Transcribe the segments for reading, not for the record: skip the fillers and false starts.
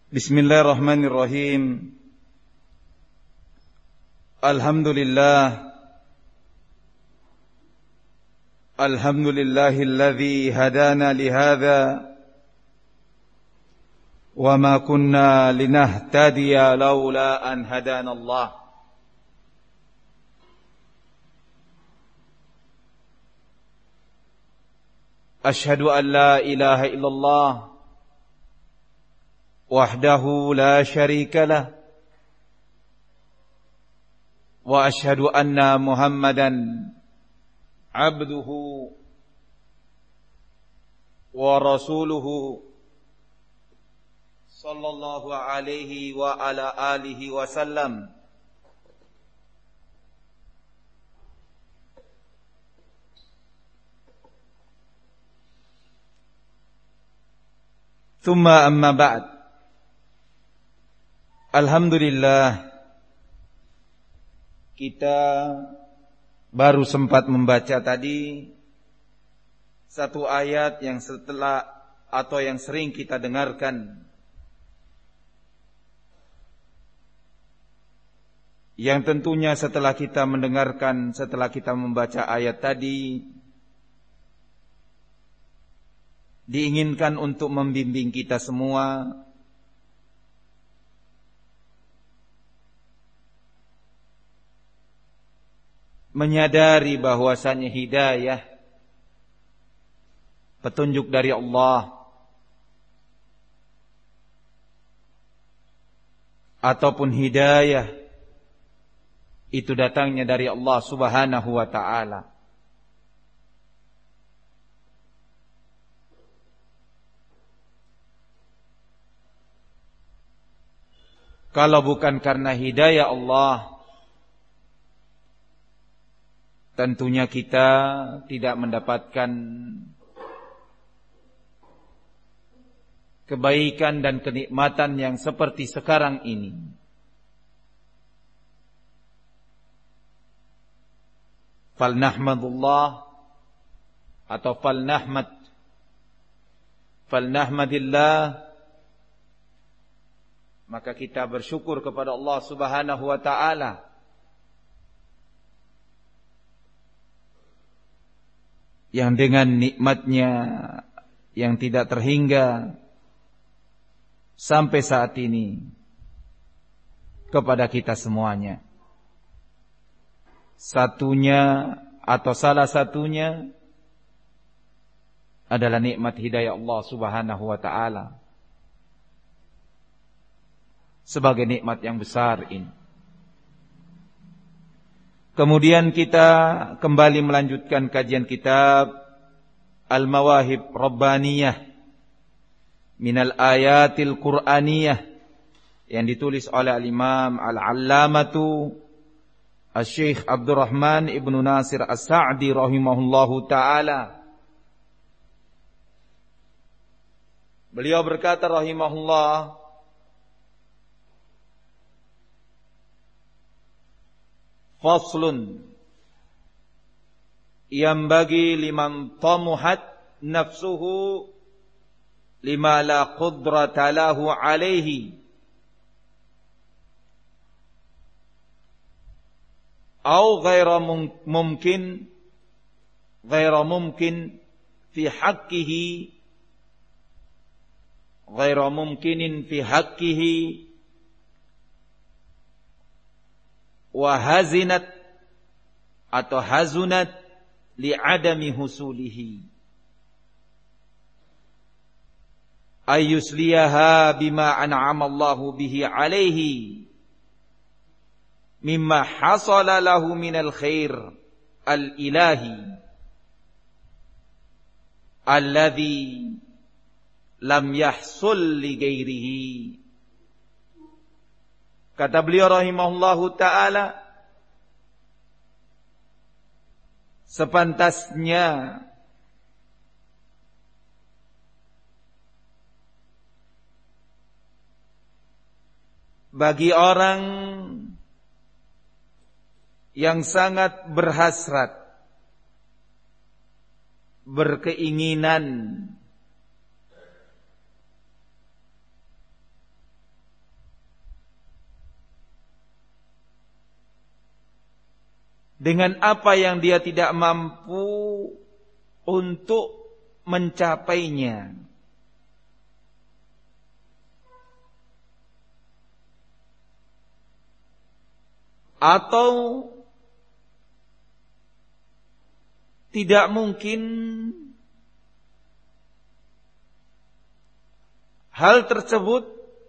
Bismillahirrahmanirrahim. Alhamdulillah. Alhamdulillahilladzi hadana lihadza wa ma kunna linahtadiya laula an hadana Allah. Ashhadu an la ilaha illallah wahdahu la syarika lah wa ashhadu anna Muhammadan abduhu wa rasuluhu sallallahu alaihi wa ala alihi wa sallam. Thumma amma ba'd. Alhamdulillah, kita baru sempat membaca tadi satu ayat yang setelah atau yang sering kita dengarkan, yang tentunya setelah kita mendengarkan, setelah kita membaca ayat tadi, diinginkan untuk membimbing kita semua menyadari bahwasanya hidayah, petunjuk dari Allah ataupun hidayah itu datangnya dari Allah Subhanahu wa ta'ala. Kalau bukan karena hidayah Allah, tentunya kita tidak mendapatkan kebaikan dan kenikmatan yang seperti sekarang ini. Falnahmadullah atau falnahmadillah, maka kita bersyukur kepada Allah Subhanahu wa ta'ala yang dengan nikmatnya yang tidak terhingga sampai saat ini kepada kita semuanya. Satunya atau salah satunya adalah nikmat hidayah Allah Subhanahu wa ta'ala sebagai nikmat yang besar ini. Kemudian kita kembali melanjutkan kajian kitab Al-Mawahib Rabbaniyah Minal Ayatil Qur'aniyah yang ditulis oleh Al-Imam Al-Allamatu Al-Syekh Abdurrahman Ibnu Nasir As-Sa'di rahimahullahu ta'ala. Beliau berkata rahimahullah, faslun yanbaghi liman tamuhat nafsuhu lima la qudrata lahu alaihi au ghaira mumkin fi haqqihi ghaira mumkinin fi haqqihi wa hazinat atau hazunat li'adami husulihi ayyusliyaha bima an'ama Allahu bihi alaihi mimma hasala lahu minal khair al-ilahi alladhi lam yahsul li ghairihi. Kata beliau rahimahullahu ta'ala, sepantasnya bagi orang yang sangat berhasrat, berkeinginan dengan apa yang dia tidak mampu untuk mencapainya. Atau tidak mungkin hal tersebut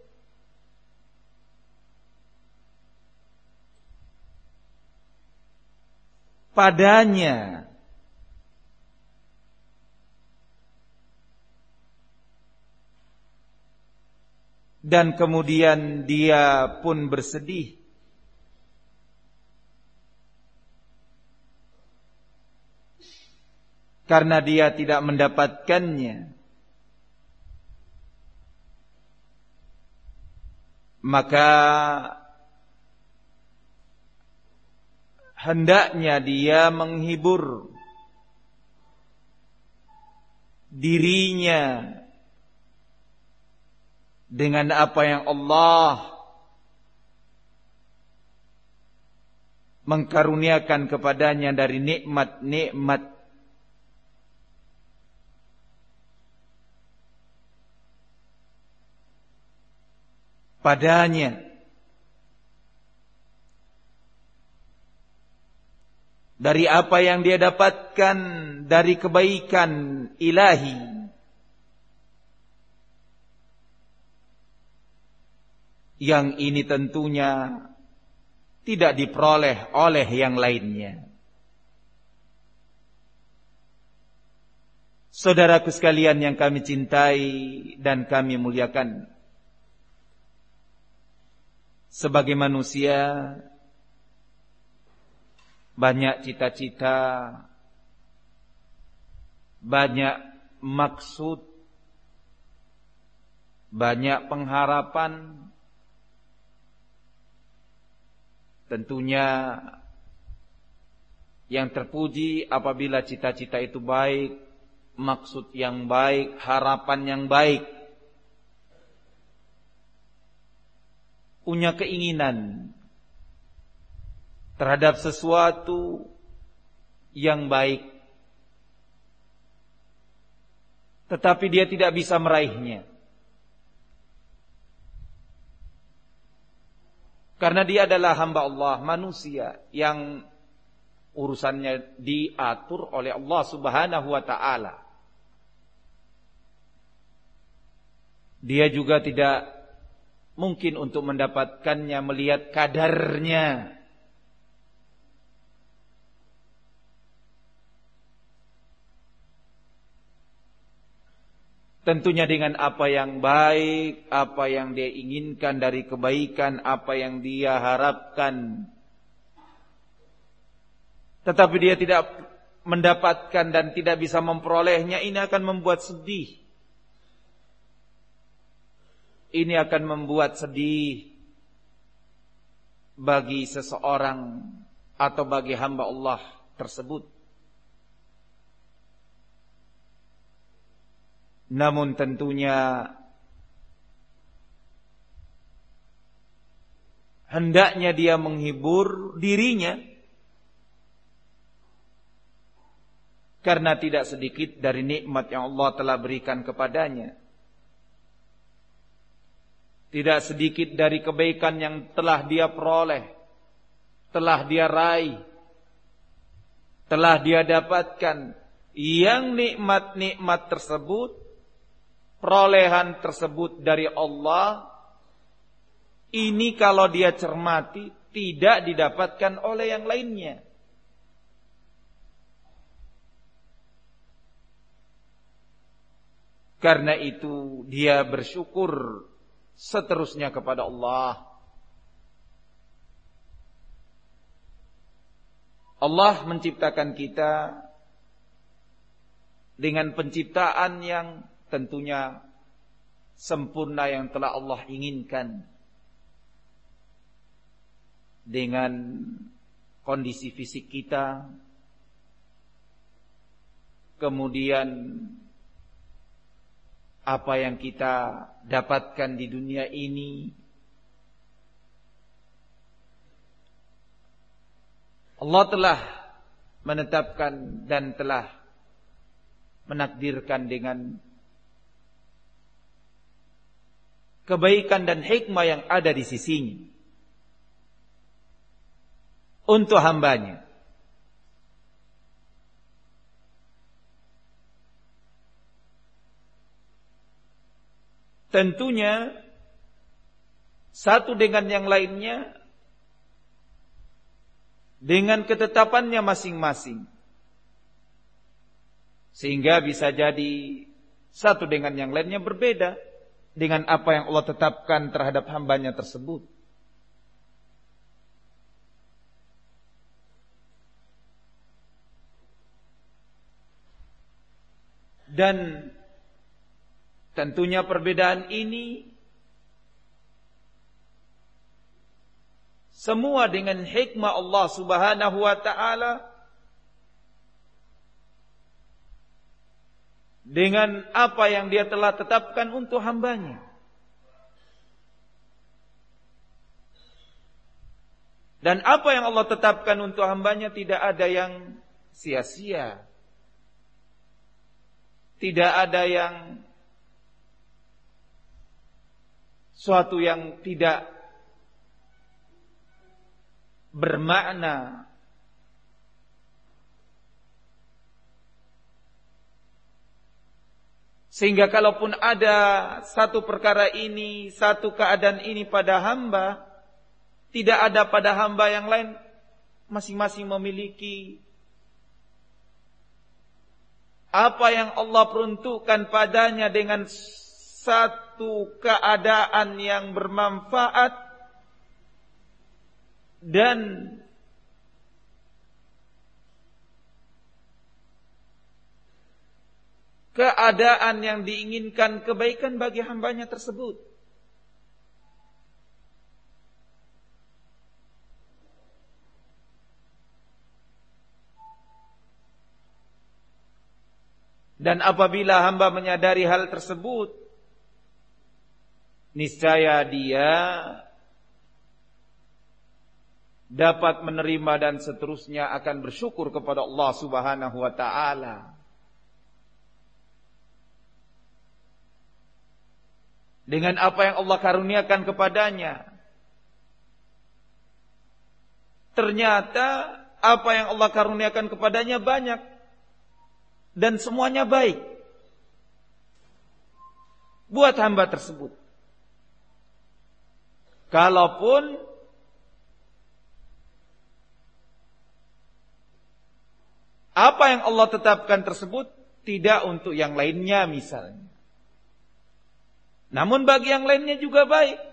padanya. Dan kemudian dia pun bersedih karena dia tidak mendapatkannya. Maka hendaknya dia menghibur dirinya dengan apa yang Allah mengkaruniakan kepadanya dari nikmat-nikmat padanya, dari apa yang dia dapatkan dari kebaikan ilahi, yang ini tentunya tidak diperoleh oleh yang lainnya. Saudaraku sekalian yang kami cintai dan kami muliakan, sebagai manusia banyak cita-cita, banyak maksud, banyak pengharapan. Tentunya yang terpuji apabila cita-cita itu baik, maksud yang baik, harapan yang baik, punya keinginan terhadap sesuatu yang baik, tetapi dia tidak bisa meraihnya karena dia adalah hamba Allah, manusia yang urusannya diatur oleh Allah Subhanahu wa ta'ala. Dia juga tidak mungkin untuk mendapatkannya melihat kadarnya. Tentunya dengan apa yang baik, apa yang dia inginkan dari kebaikan, apa yang dia harapkan. Tetapi dia tidak mendapatkan dan tidak bisa memperolehnya, ini akan membuat sedih. Ini akan membuat sedih bagi seseorang atau bagi hamba Allah tersebut. Namun tentunya hendaknya dia menghibur dirinya, karena tidak sedikit dari nikmat yang Allah telah berikan kepadanya, tidak sedikit dari kebaikan yang telah dia peroleh, telah dia raih, telah dia dapatkan. Yang nikmat-nikmat tersebut, perolehan tersebut dari Allah, ini kalau dia cermati tidak didapatkan oleh yang lainnya. Karena itu dia bersyukur seterusnya kepada Allah. Allah menciptakan kita dengan penciptaan yang tentunya sempurna yang telah Allah inginkan, dengan kondisi fisik kita, kemudian apa yang kita dapatkan di dunia ini, Allah telah menetapkan dan telah menakdirkan dengan kebaikan dan hikmah yang ada di sisinya untuk hambanya. Tentunya satu dengan yang lainnya dengan ketetapannya masing-masing, sehingga bisa jadi satu dengan yang lainnya berbeda dengan apa yang Allah tetapkan terhadap hambanya tersebut. Dan tentunya perbedaan ini semua dengan hikmah Allah Subhanahu wa ta'ala, dengan apa yang Dia telah tetapkan untuk hambanya. Dan apa yang Allah tetapkan untuk hambanya tidak ada yang sia-sia, tidak ada yang suatu yang tidak bermakna. Sehingga kalaupun ada satu perkara ini, satu keadaan ini pada hamba, tidak ada pada hamba yang lain. Masing-masing memiliki apa yang Allah peruntukkan padanya dengan satu keadaan yang bermanfaat dan keadaan yang diinginkan kebaikan bagi hambanya tersebut. Dan apabila hamba menyadari hal tersebut, niscaya dia dapat menerima dan seterusnya akan bersyukur kepada Allah Subhanahu wa ta'ala. Dengan apa yang Allah karuniakan kepadanya. Ternyata apa yang Allah karuniakan kepadanya banyak dan semuanya baik buat hamba tersebut. Kalaupun apa yang Allah tetapkan tersebut tidak untuk yang lainnya misalnya, namun bagi yang lainnya juga baik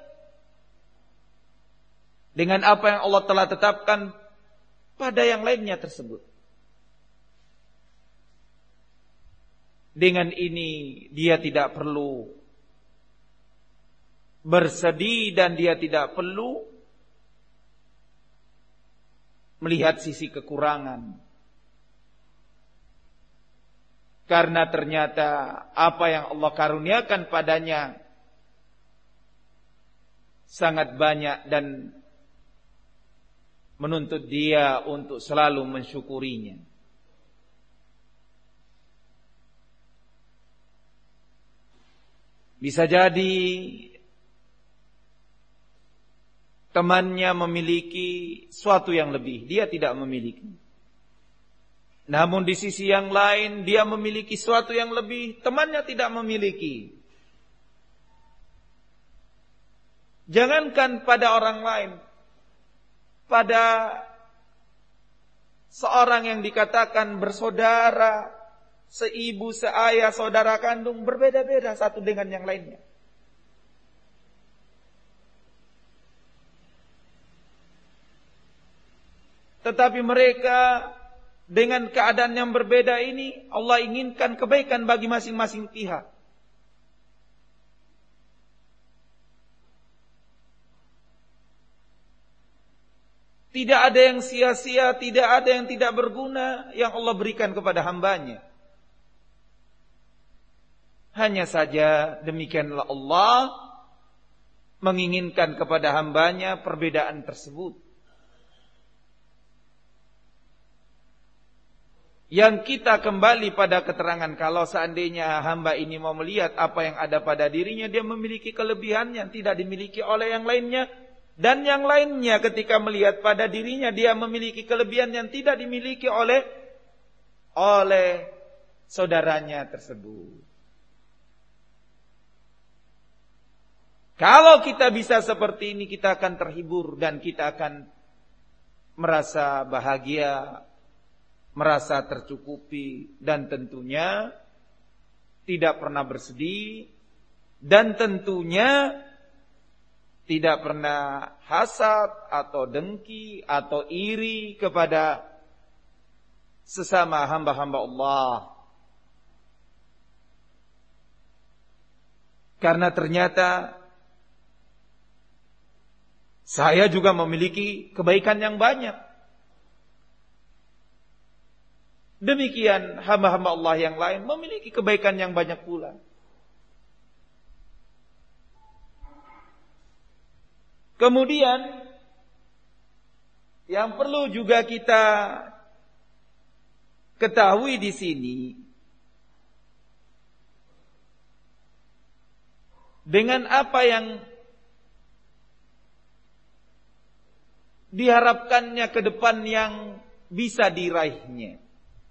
dengan apa yang Allah telah tetapkan pada yang lainnya tersebut. Dengan ini dia tidak perlu bersedih dan dia tidak perlu melihat sisi kekurangan. Karena ternyata apa yang Allah karuniakan padanya sangat banyak dan menuntut dia untuk selalu mensyukurinya. Bisa jadi temannya memiliki sesuatu yang lebih, dia tidak memiliki. Namun di sisi yang lain dia memiliki sesuatu yang lebih, temannya tidak memiliki. Jangankan pada orang lain, pada seorang yang dikatakan bersaudara, seibu, seayah, saudara kandung, berbeda-beda satu dengan yang lainnya. Tetapi mereka dengan keadaan yang berbeda ini, Allah inginkan kebaikan bagi masing-masing pihak. Tidak ada yang sia-sia, tidak ada yang tidak berguna yang Allah berikan kepada hambanya. Hanya saja demikianlah Allah menginginkan kepada hambanya perbedaan tersebut. yang kita kembali pada keterangan kalau seandainya hamba ini mau melihat apa yang ada pada dirinya, dia memiliki kelebihan yang tidak dimiliki oleh yang lainnya. Dan yang lainnya ketika melihat pada dirinya, dia memiliki kelebihan yang tidak dimiliki oleh saudaranya tersebut. Kalau kita bisa seperti ini, kita akan terhibur dan kita akan merasa bahagia, merasa tercukupi, dan tentunya tidak pernah bersedih, dan tentunya tidak pernah hasad atau dengki atau iri kepada sesama hamba-hamba Allah. Karena ternyata saya juga memiliki kebaikan yang banyak. Demikian hamba-hamba Allah yang lain memiliki kebaikan yang banyak pula. Kemudian yang perlu juga kita ketahui di sini, dengan apa yang diharapkannya ke depan yang bisa diraihnya,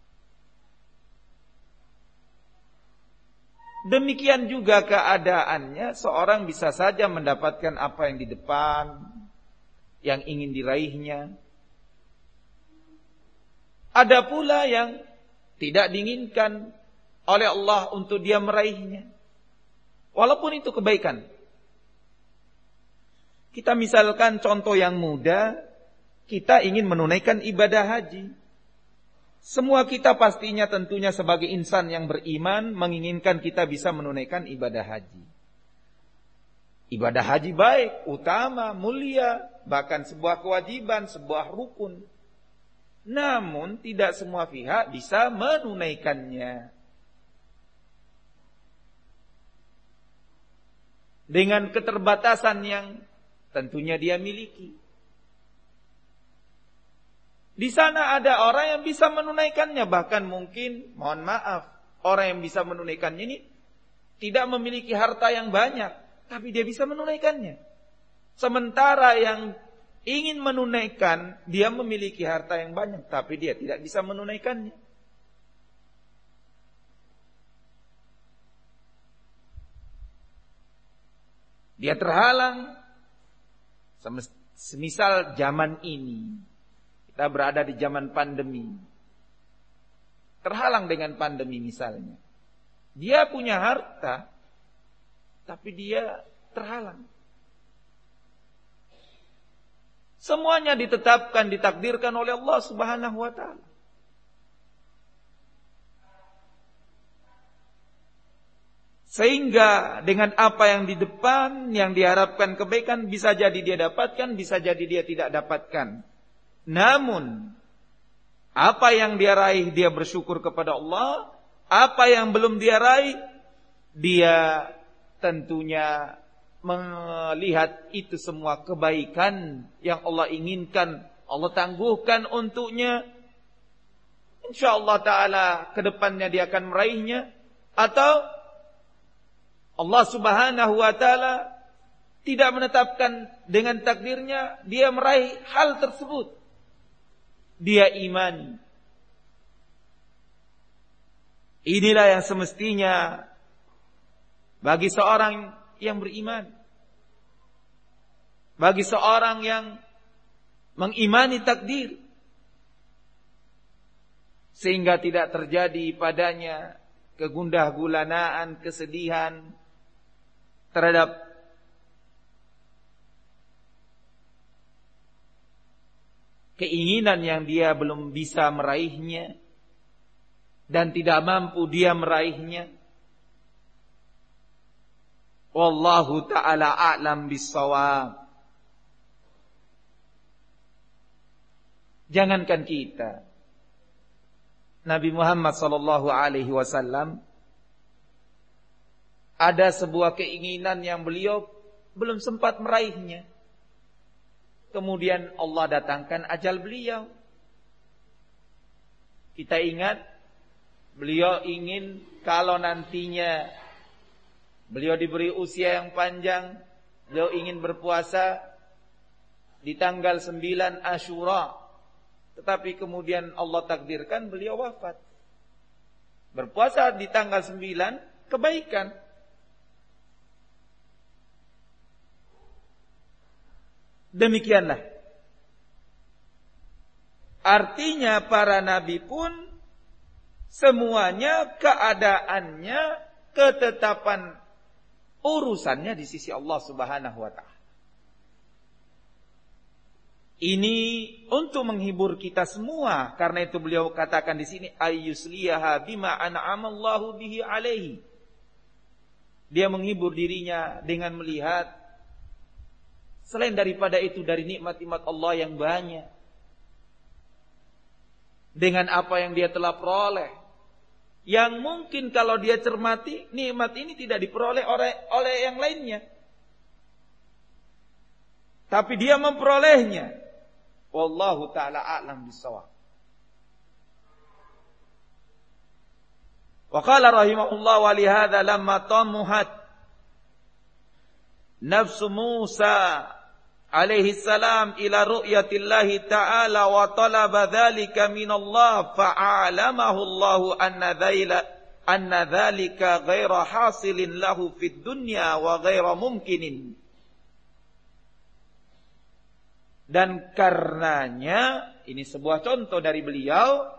demikian juga keadaannya, seorang bisa saja mendapatkan apa yang di depan, yang ingin diraihnya. Ada pula yang tidak diinginkan oleh Allah untuk dia meraihnya, walaupun itu kebaikan. Kita misalkan contoh yang mudah, kita ingin menunaikan ibadah haji. Semua kita pastinya tentunya sebagai insan yang beriman menginginkan kita bisa menunaikan ibadah haji. Ibadah haji baik, utama, mulia, bahkan sebuah kewajiban, sebuah rukun. Namun tidak semua pihak bisa menunaikannya. Dengan keterbatasan yang tentunya dia miliki. Di sana ada orang yang bisa menunaikannya, bahkan mungkin, mohon maaf, orang yang bisa menunaikannya ini tidak memiliki harta yang banyak, tapi dia bisa menunaikannya. Sementara yang ingin menunaikan, dia memiliki harta yang banyak, tapi dia tidak bisa menunaikannya. Dia terhalang. Semisal zaman ini, kita berada di zaman pandemi, terhalang dengan pandemi misalnya. Dia punya harta, tapi dia terhalang. Semuanya ditetapkan, ditakdirkan oleh Allah Subhanahu wa ta'ala. Sehingga dengan apa yang di depan, yang diharapkan kebaikan, bisa jadi dia dapatkan, bisa jadi dia tidak dapatkan. Namun, apa yang dia raih, dia bersyukur kepada Allah. Apa yang belum dia raih, dia tentunya melihat itu semua kebaikan yang Allah inginkan, Allah tangguhkan untuknya. InsyaAllah ta'ala kedepannya dia akan meraihnya. Atau Allah Subhanahu wa ta'ala tidak menetapkan dengan takdirnya, dia meraih hal tersebut. Dia iman. Inilah yang semestinya bagi seorang yang beriman, bagi seorang yang mengimani takdir, sehingga tidak terjadi padanya kegundah gulanaan, kesedihan terhadap keinginan yang dia belum bisa meraihnya dan tidak mampu dia meraihnya. Wallahu ta'ala a'lam bis-shawab. Jangankan kita, Nabi Muhammad sallallahu alaihi wasallam ada sebuah keinginan yang beliau belum sempat meraihnya. Kemudian Allah datangkan ajal beliau. Kita ingat beliau ingin kalau nantinya beliau diberi usia yang panjang, beliau ingin berpuasa di tanggal 9 Asyura. Tetapi kemudian Allah takdirkan beliau wafat. Berpuasa di tanggal 9 kebaikan. Demikianlah. Artinya para nabi pun semuanya keadaannya, ketetapan urusannya di sisi Allah Subhanahu wa taala. Ini untuk menghibur kita semua, karena itu beliau katakan di sini ayyusliyaha bima an'amallahu bihi alaihi. Dia menghibur dirinya dengan melihat selain daripada itu dari nikmat-nikmat Allah yang banyak, dengan apa yang dia telah peroleh, yang mungkin kalau dia cermati nikmat ini tidak diperoleh oleh yang lainnya, tapi dia memperolehnya. Wallahu ta'ala a'lam bissawab. Wa qala rahimahullah wa lihadza lamma tamuhat nafsu Musa alaihi salam ila ru'yatillahi ta'ala wa talaba dzalika minallah fa'alamahu Allah anna dzalika ghaira hasilin lahu fid dunya wa ghaira mumkinin. Dan karenanya, ini sebuah contoh dari beliau,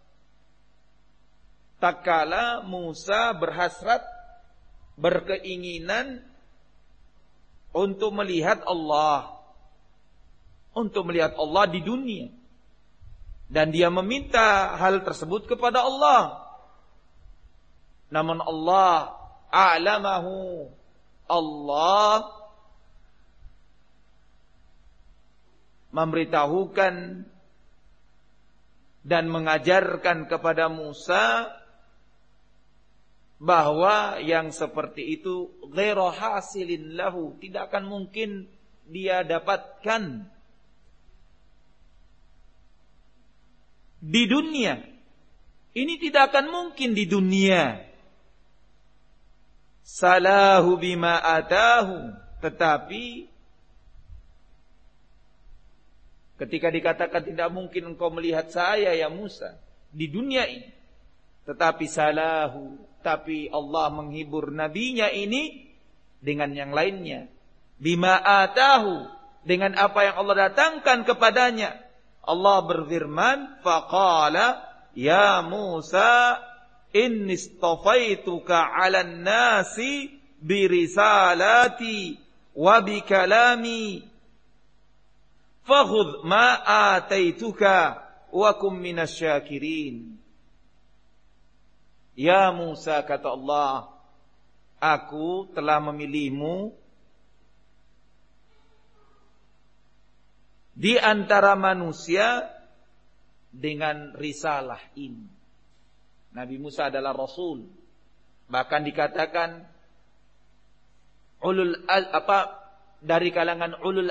tatkala Musa berhasrat, berkeinginan untuk melihat Allah, di dunia, dan dia meminta hal tersebut kepada Allah. Namun Allah a'lamahu, Allah memberitahukan dan mengajarkan kepada Musa bahwa yang seperti itu ghairu hasilin lahu, tidak akan mungkin dia dapatkan di dunia. Ini tidak akan mungkin di dunia. Salahu bima atahu, tetapi ketika dikatakan tidak mungkin engkau melihat saya ya Musa di dunia ini, tetapi salahu, tapi Allah menghibur nabinya ini dengan yang lainnya. Bima atahu, dengan apa yang Allah datangkan kepadanya. Allah berfirman, faqala ya Musa inni istafaituka 'alan nasi birisalati wa bikalami fakhudh ma ataituka wa kum minasyakirin. Ya Musa, kata Allah, aku telah memilihmu di antara manusia dengan risalah ini. Nabi Musa adalah rasul, bahkan dikatakan dari kalangan ulul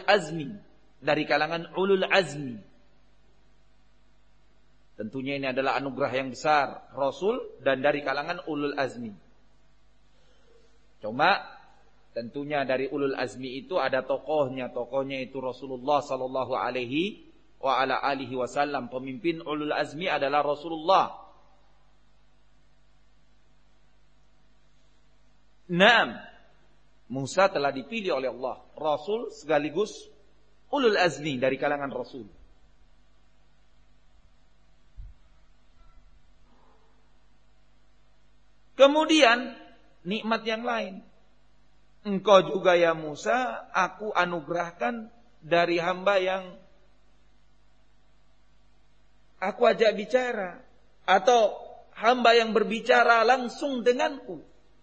azmi. Tentunya ini adalah anugerah yang besar, rasul dan dari kalangan ulul azmi. Cuma tentunya dari ulul azmi itu ada tokohnya itu Rasulullah sallallahu alaihi wa ala alihi wasallam. Pemimpin ulul azmi adalah Rasulullah. Naam, Musa telah dipilih oleh Allah, rasul sekaligus ulul azmi dari kalangan rasul. Kemudian nikmat yang lain, engkau juga ya Musa, aku anugerahkan dari hamba yang aku ajak bicara, atau hamba yang berbicara langsung denganku.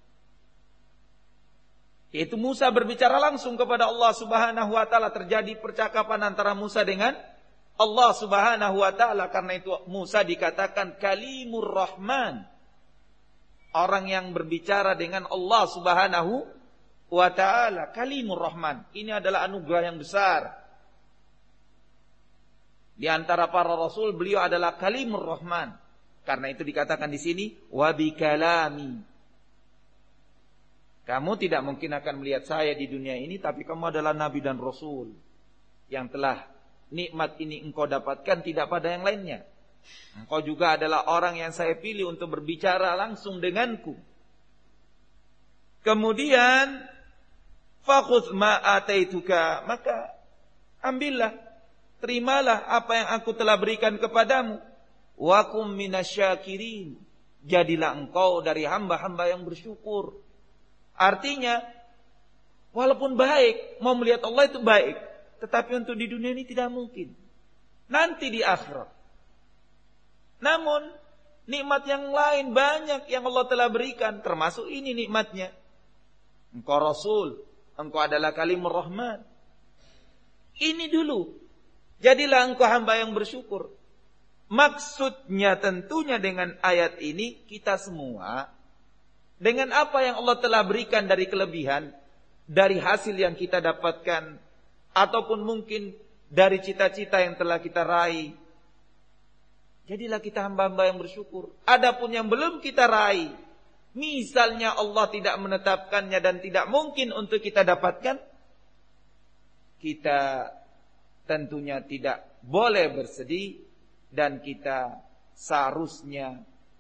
Yaitu Musa berbicara langsung kepada Allah Subhanahu wa taala, terjadi percakapan antara Musa dengan Allah Subhanahu wa taala. Karena itu Musa dikatakan kalimur rahman, orang yang berbicara dengan Allah Subhanahu wa ta'ala. Kalimur rahman, ini adalah anugerah yang besar. Di antara para rasul, beliau adalah kalimur rahman, Karena itu dikatakan di sini wa bikalami. Kamu tidak mungkin akan melihat saya di dunia ini, tapi kamu adalah nabi dan rasul yang telah nikmat ini engkau dapatkan tidak pada yang lainnya. Engkau juga adalah orang yang saya pilih untuk berbicara langsung denganku. Kemudian fakhudh ma ataituka, maka ambillah, terimalah apa yang aku telah berikan kepadamu. Wa kum minasyakirin, jadilah engkau dari hamba-hamba yang bersyukur. Artinya, walaupun baik, mau melihat Allah itu baik, tetapi untuk di dunia ini tidak mungkin. Nanti di akhirat. Namun, nikmat yang lain banyak yang Allah telah berikan, termasuk ini nikmatnya. Engkau Rasul, engkau adalah kalimur Rahman. Ini dulu. Jadilah engkau hamba yang bersyukur. Maksudnya tentunya dengan ayat ini, kita semua dengan apa yang Allah telah berikan dari kelebihan, dari hasil yang kita dapatkan, ataupun mungkin dari cita-cita yang telah kita raih, jadilah kita hamba-hamba yang bersyukur. Adapun yang belum kita raih, misalnya Allah tidak menetapkannya dan tidak mungkin untuk kita dapatkan, kita tentunya tidak boleh bersedih, dan kita seharusnya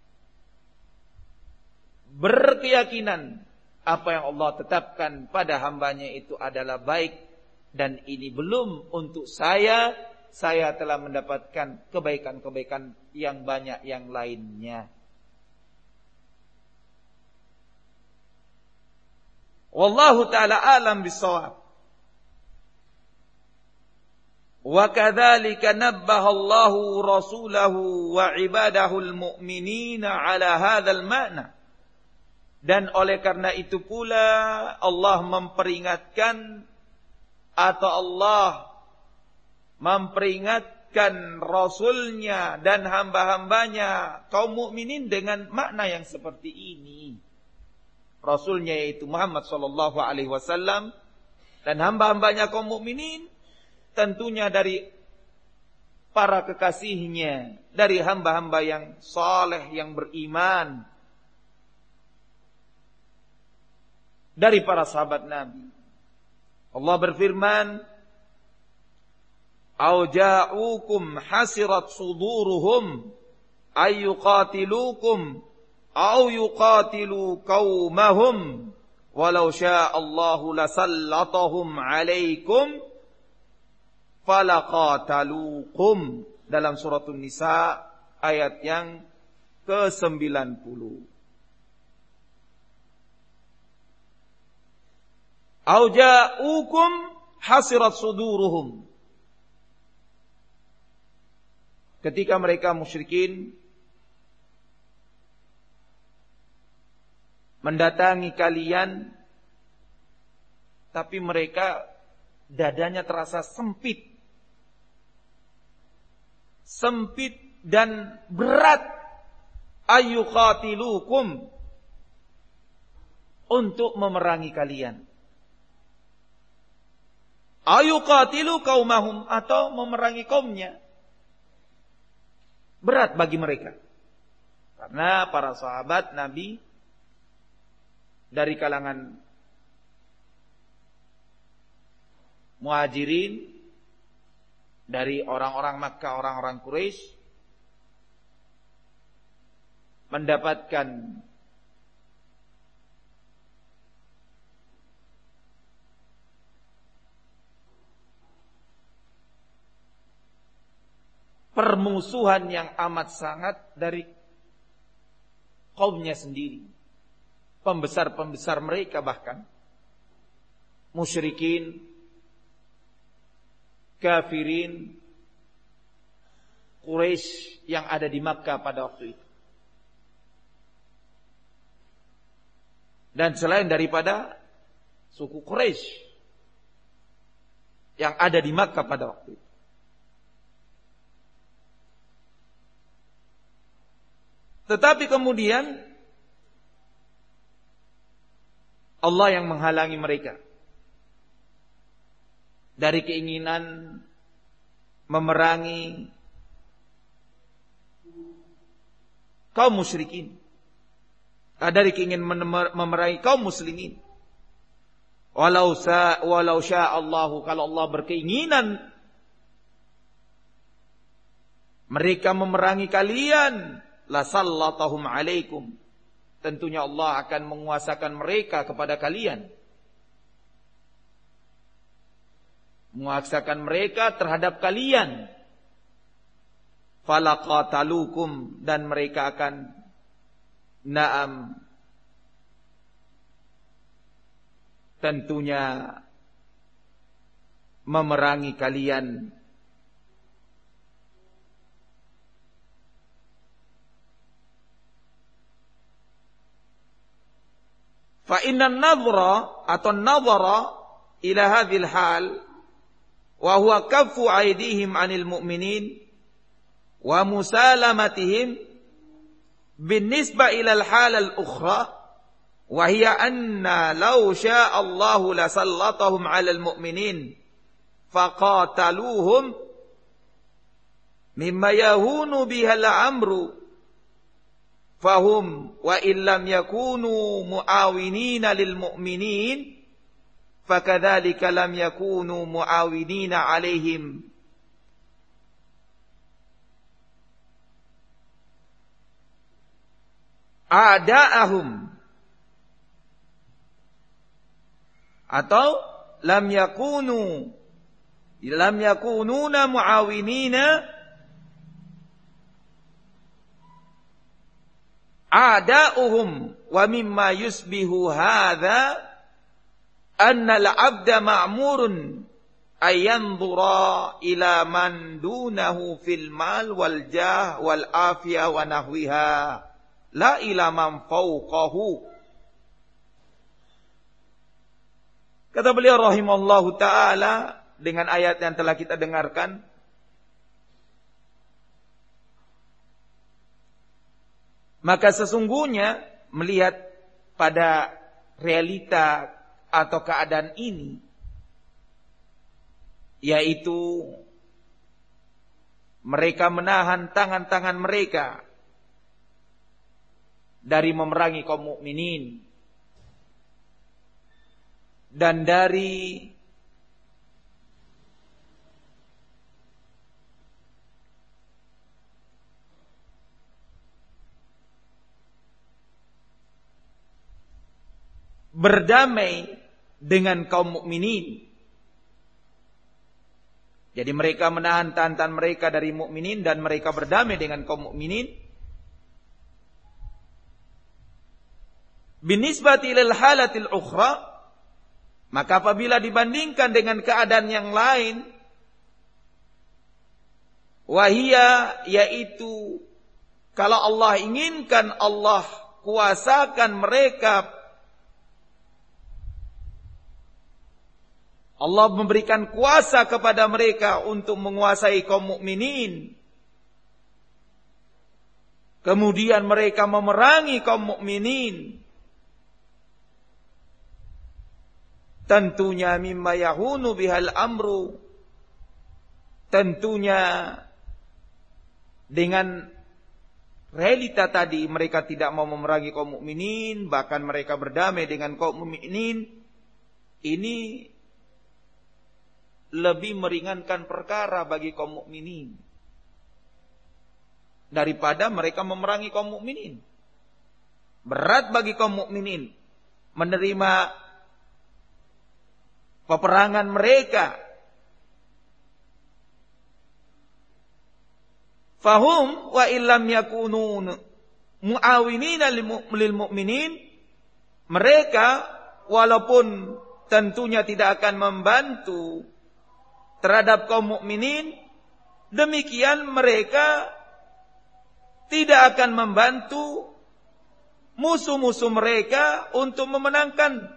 berkeyakinan apa yang Allah tetapkan pada hambanya itu adalah baik, dan ini belum untuk saya telah mendapatkan kebaikan-kebaikan yang banyak yang lainnya. Wallahu ta'ala alam bisawab. Wa kadzalika nabbaha Allahu rasulahu wa ibadahul mu'minina ala hadzal ma'na. Dan oleh karena itu pula Allah memperingatkan, atau Allah memperingatkan Rasulnya dan hamba-hambanya kaum mukminin dengan makna yang seperti ini. Rasulnya yaitu Muhammad sallallahu alaihi wasallam, dan hamba-hambanya kaum mukminin tentunya dari para kekasihnya, dari hamba-hamba yang saleh, yang beriman, dari para sahabat Nabi. Allah berfirman, "Au ja'ukum hasirat suduruhum ay yuqatilukum au yuqatilu qaumahum walau syaa Allahu lasallatahum 'alaikum falaqatalukum." Dalam surat An-Nisa ayat yang ke-90. Au ja'ukum hasirat suduruhum. Ketika mereka musyrikin mendatangi kalian, tapi mereka dadanya terasa sempit. Sempit dan berat. Ayyuqatilukum, untuk memerangi kalian. Ayuqatilu qaumahum, atau memerangi kaumnya. Berat bagi mereka. Karena para sahabat Nabi dari kalangan Muhajirin, dari orang-orang Makkah, orang-orang Quraisy, mendapatkan permusuhan yang amat sangat dari kaumnya sendiri. Pembesar-pembesar mereka bahkan, musyrikin, kafirin, Quraisy yang ada di Makkah pada waktu itu. Dan selain daripada suku Quraisy yang ada di Makkah pada waktu itu. Tetapi kemudian Allah yang menghalangi mereka dari keinginan memerangi kaum musyrikin, dari keingin memerangi kaum muslimin. Walau sya'allahu, kalau Allah berkeinginan mereka memerangi kalian, la sallatahum alaikum, tentunya Allah akan menguasakan mereka kepada kalian, menguasakan mereka terhadap kalian. Falaqatalukum, dan mereka akan tentunya memerangi kalian. Fa inna an-nadhra atau an-nadhara ila hadhil hal wa huwa kaffu aydihim 'anil mu'minin wa musalamatihim binisbah ila al-hal al-ukhra wa hiya anna law syaa Allahu la sallatahum 'alal mu'minin faqataluhum mimma yahunu bihal amru fahum wa illam yakunu muawinina lil mu'minin fakadzalika lam yakunu muawinina 'alaihim. A'da'ahum, atau lam yakununa muawinina a'da'uhum. Wa mimma yusbihu hadha anna al-'abda ma'murun ayanzura ila man dunahu fil mal wal jah wal afiyah wa nahwiha, la ila man fawqahu. Kata beliau rahimallahu ta'ala, dengan ayat yang telah kita dengarkan, maka sesungguhnya melihat pada realita atau keadaan ini, yaitu mereka menahan tangan-tangan mereka dari memerangi kaum mukminin dan dari berdamai dengan kaum mukminin. Jadi mereka menahan tangan mereka dari mukminin dan mereka berdamai dengan kaum mukminin. Binisbati ilal halatil ukhra, maka apabila dibandingkan dengan keadaan yang lain, wahia, yaitu kalau Allah inginkan, Allah kuasakan mereka, Allah memberikan kuasa kepada mereka untuk menguasai kaum mukminin. Kemudian mereka memerangi kaum mukminin. Tentunya mimma yahunu bihal amru, tentunya dengan realita tadi mereka tidak mau memerangi kaum mukminin, bahkan mereka berdamai dengan kaum mukminin. Ini lebih meringankan perkara bagi kaum mukminin daripada mereka memerangi kaum mukminin. Berat bagi kaum mukminin menerima peperangan mereka. Fahum wa illam yakunu muawinina lil mu'minin, mereka walaupun tentunya tidak akan membantu terhadap kaum mukminin, demikian mereka tidak akan membantu musuh-musuh mereka untuk memenangkan.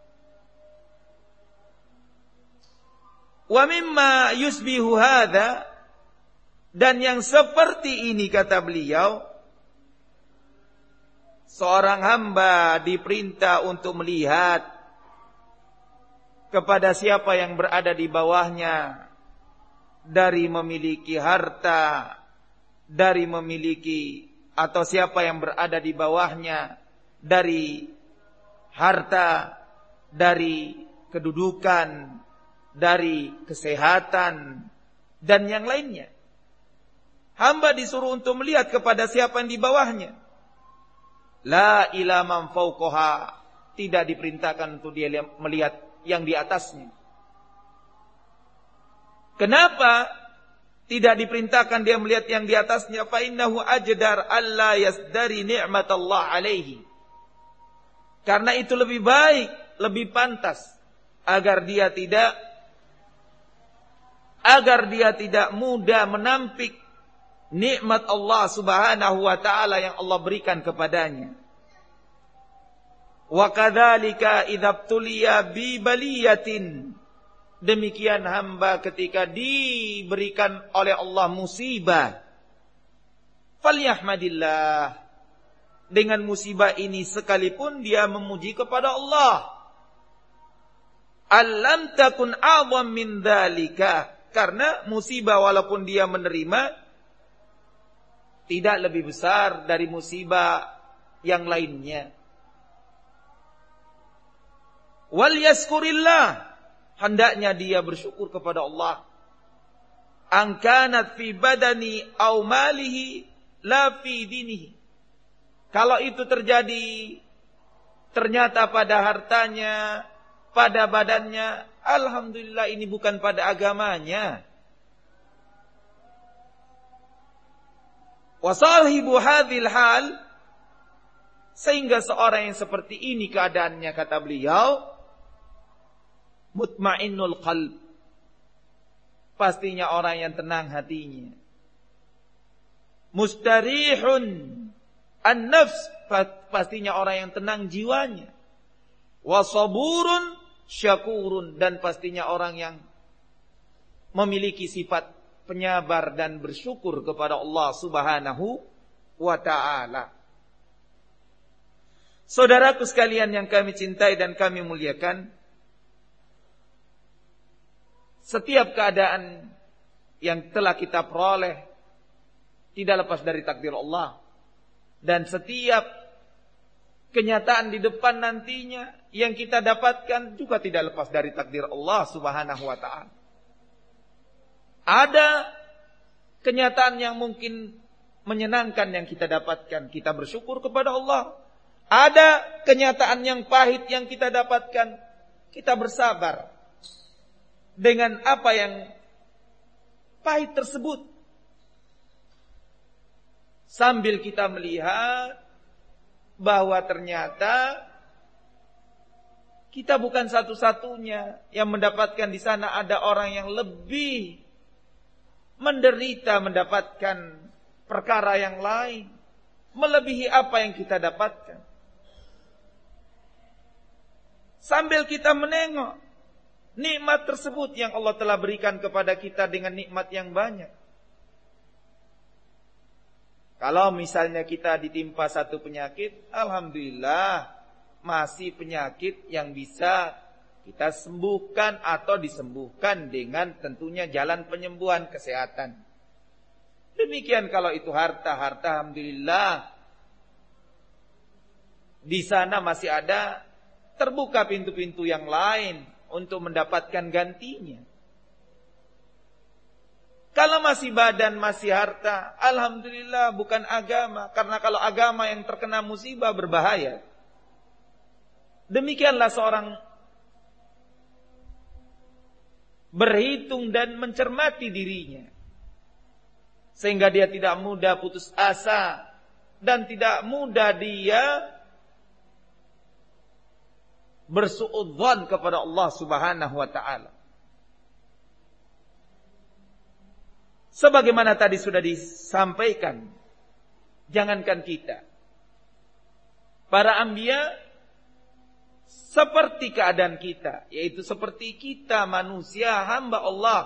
Wa mimma yusbihu hadha, dan yang seperti ini kata beliau, seorang hamba diperintah untuk melihat kepada siapa yang berada di bawahnya dari memiliki harta, dari memiliki atau siapa yang berada di bawahnya dari harta, dari kedudukan, dari kesehatan, dan yang lainnya. Hamba disuruh untuk melihat kepada siapa yang di bawahnya. La ila man fawqaha. Tidak diperintahkan untuk dia melihat yang di atasnya. Kenapa tidak diperintahkan dia melihat yang di atasnya? Fa innahu ajdar alla yasdari ni'matallah alaihi. Karena itu lebih baik, lebih pantas agar dia tidak mudah menampik nikmat Allah Subhanahu wa taala yang Allah berikan kepadanya. Wa kadzalika idza btuliya bi baliyatin. Demikian hamba ketika diberikan oleh Allah musibah. Falyahmadillah. Dengan musibah ini sekalipun dia memuji kepada Allah. Alam takun a'zam min dzalika. Karena musibah walaupun dia menerima tidak lebih besar dari musibah yang lainnya. Wal yaskurillah, hendaknya dia bersyukur kepada Allah. Angkanat fi badani aw malihi la fi dinihi. Kalau itu terjadi ternyata pada hartanya, pada badannya, alhamdulillah ini bukan pada agamanya. Wa sahibu hadhil hal, sehingga seorang yang seperti ini keadaannya, kata beliau, mutmainnul qalb, pastinya orang yang tenang hatinya. Mustarihun an-nafs, pastinya orang yang tenang jiwanya. Wa saburun syakurun, dan pastinya orang yang memiliki sifat penyabar dan bersyukur kepada Allah Subhanahu wa ta'ala. Saudaraku sekalian yang kami cintai dan kami muliakan, setiap keadaan yang telah kita peroleh tidak lepas dari takdir Allah. Dan setiap kenyataan di depan nantinya yang kita dapatkan juga tidak lepas dari takdir Allah Subhanahu wa ta'ala. Ada kenyataan yang mungkin menyenangkan yang kita dapatkan, kita bersyukur kepada Allah. Ada kenyataan yang pahit yang kita dapatkan, kita bersabar dengan apa yang pahit tersebut. Sambil kita melihat bahwa ternyata kita bukan satu-satunya yang mendapatkan di sana, ada orang yang lebih menderita mendapatkan perkara yang lain, melebihi apa yang kita dapatkan. Sambil kita menengok nikmat tersebut yang Allah telah berikan kepada kita dengan nikmat yang banyak. Kalau misalnya kita ditimpa satu penyakit, alhamdulillah masih penyakit yang bisa kita sembuhkan atau disembuhkan dengan tentunya jalan penyembuhan kesehatan. Demikian kalau itu harta, alhamdulillah di sana masih ada terbuka pintu-pintu yang lain untuk mendapatkan gantinya. Kalau masih badan, masih harta, alhamdulillah bukan agama. Karena kalau agama yang terkena musibah berbahaya. Demikianlah seorang berhitung dan mencermati dirinya, sehingga dia tidak mudah putus asa dan tidak mudah dia bersuudzon kepada Allah Subhanahu wa ta'ala. Sebagaimana tadi sudah disampaikan, jangankan kita, para anbiya seperti keadaan kita, yaitu seperti kita manusia hamba Allah.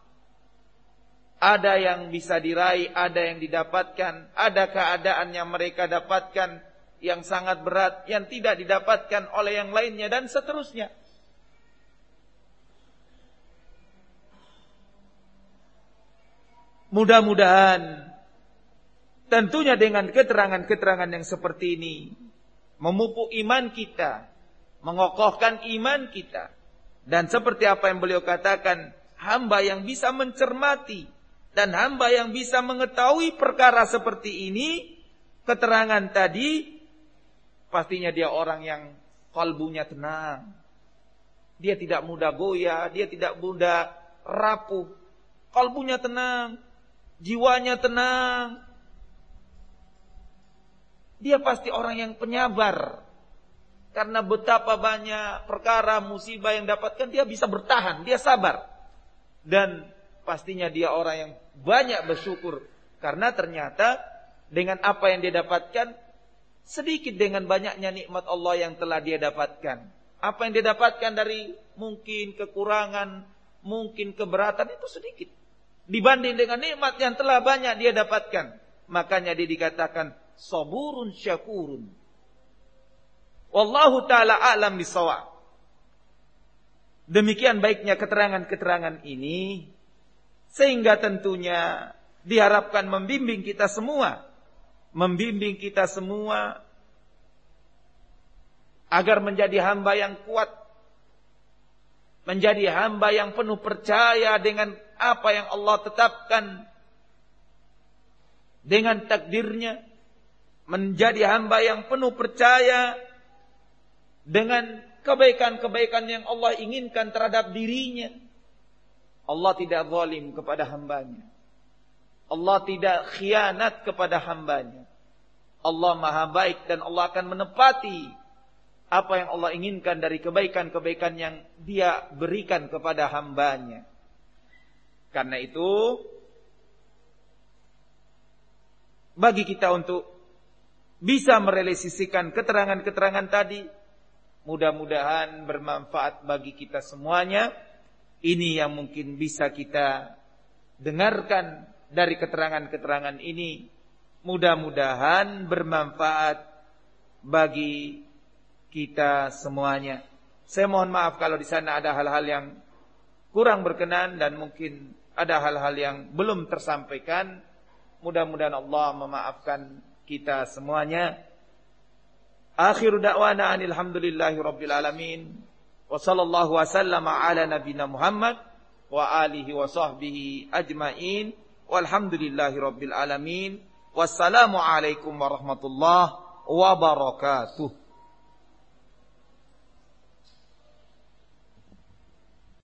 Ada yang bisa diraih, ada yang didapatkan, ada keadaan yang mereka dapatkan yang sangat berat, yang tidak didapatkan oleh yang lainnya, dan seterusnya. Mudah-mudahan Tentunya dengan keterangan-keterangan yang seperti ini memupuk iman kita, mengokohkan iman kita. Dan seperti apa yang beliau katakan, hamba yang bisa mencermati dan hamba yang bisa mengetahui perkara seperti ini, keterangan tadi, pastinya dia orang yang kalbunya tenang. Dia tidak mudah goyah, dia tidak mudah rapuh. Kalbunya tenang, jiwanya tenang. Dia pasti orang yang penyabar. Karena betapa banyak perkara musibah yang dapatkan, dia bisa bertahan, dia sabar. Dan pastinya dia orang yang banyak bersyukur. Karena ternyata dengan apa yang dia dapatkan, sedikit dengan banyaknya nikmat Allah yang telah dia dapatkan. Apa yang dia dapatkan dari mungkin kekurangan, mungkin keberatan, itu sedikit dibanding dengan nikmat yang telah banyak dia dapatkan. Makanya dia dikatakan saburun syakurun. Wallahu ta'ala a'lam bisawab. Demikian baiknya keterangan-keterangan ini, sehingga tentunya diharapkan membimbing kita semua agar menjadi hamba yang kuat, menjadi hamba yang penuh percaya dengan apa yang Allah tetapkan, dengan takdirnya, menjadi hamba yang penuh percaya dengan kebaikan-kebaikan yang Allah inginkan terhadap dirinya. Allah tidak zalim kepada hambanya. Allah tidak khianat kepada hambanya. Allah maha baik dan Allah akan menepati apa yang Allah inginkan dari kebaikan-kebaikan yang dia berikan kepada hambanya. Karena itu, bagi kita untuk bisa merealisasikan keterangan-keterangan tadi, mudah-mudahan bermanfaat bagi kita semuanya. Ini yang mungkin bisa kita dengarkan dari keterangan-keterangan ini. Mudah-mudahan bermanfaat bagi kita semuanya. Saya mohon maaf kalau di sana ada hal-hal yang kurang berkenan dan mungkin ada hal-hal yang belum tersampaikan. Mudah-mudahan Allah memaafkan kita semuanya. Akhiru da'wana alhamdulillahi rabbil alamin. Wa sallallahu wa sallama ala nabina Muhammad wa alihi wa sahbihi ajma'in. Walhamdulillahi rabbil alamin. Wassalamu alaikum warahmatullahi wabarakatuh.